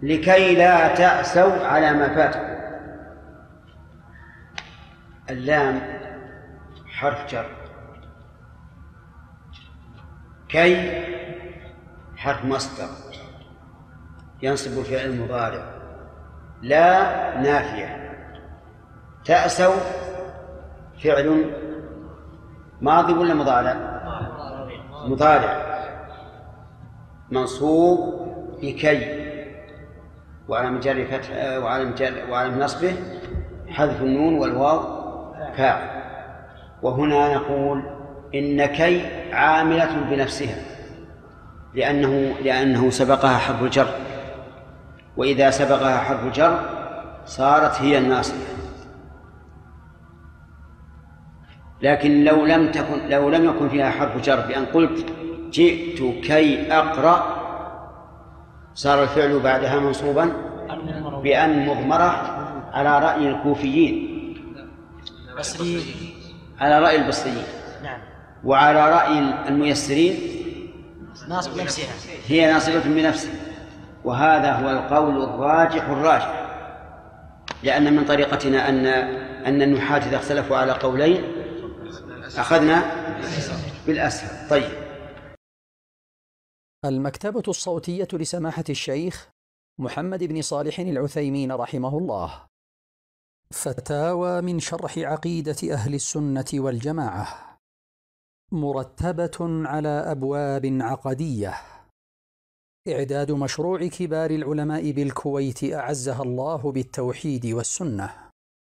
لكي لا تأسوا على ما فاتكم. اللام حرف جر، كي حرف مصدر ينصب الفعل المضارع، لا نافية، تأسوا فعل ماضي ولا مضارع؟ مضارع منصوب بكي، وعلى نصبه حذف النون والواو فاعل. وهنا نقول إن كي عاملة بنفسها لأنه سبقها حرف الجر، وإذا سبقها حرف الجر صارت هي الناصبة. لكن لو لم يكن فيها حرف جر، بأن قلت جئت كي أقرأ، صار الفعل بعدها منصوبا بأن مضمرة على رأي الكوفيين، على رأي البصريين، وعلى رأي الميسرين هي ناصبة بنفسها. وهذا هو القول الراجح، لأن من طريقتنا أن النحاة إذا اختلفوا على قولين أخذنا بالأسهل. طيب. المكتبة الصوتية لسماحة الشيخ محمد بن صالح العثيمين رحمه الله. فتاوى من شرح عقيدة أهل السنة والجماعة، مرتبة على أبواب عقدية. إعداد مشروع كبار العلماء بالكويت أعزها الله بالتوحيد والسنة.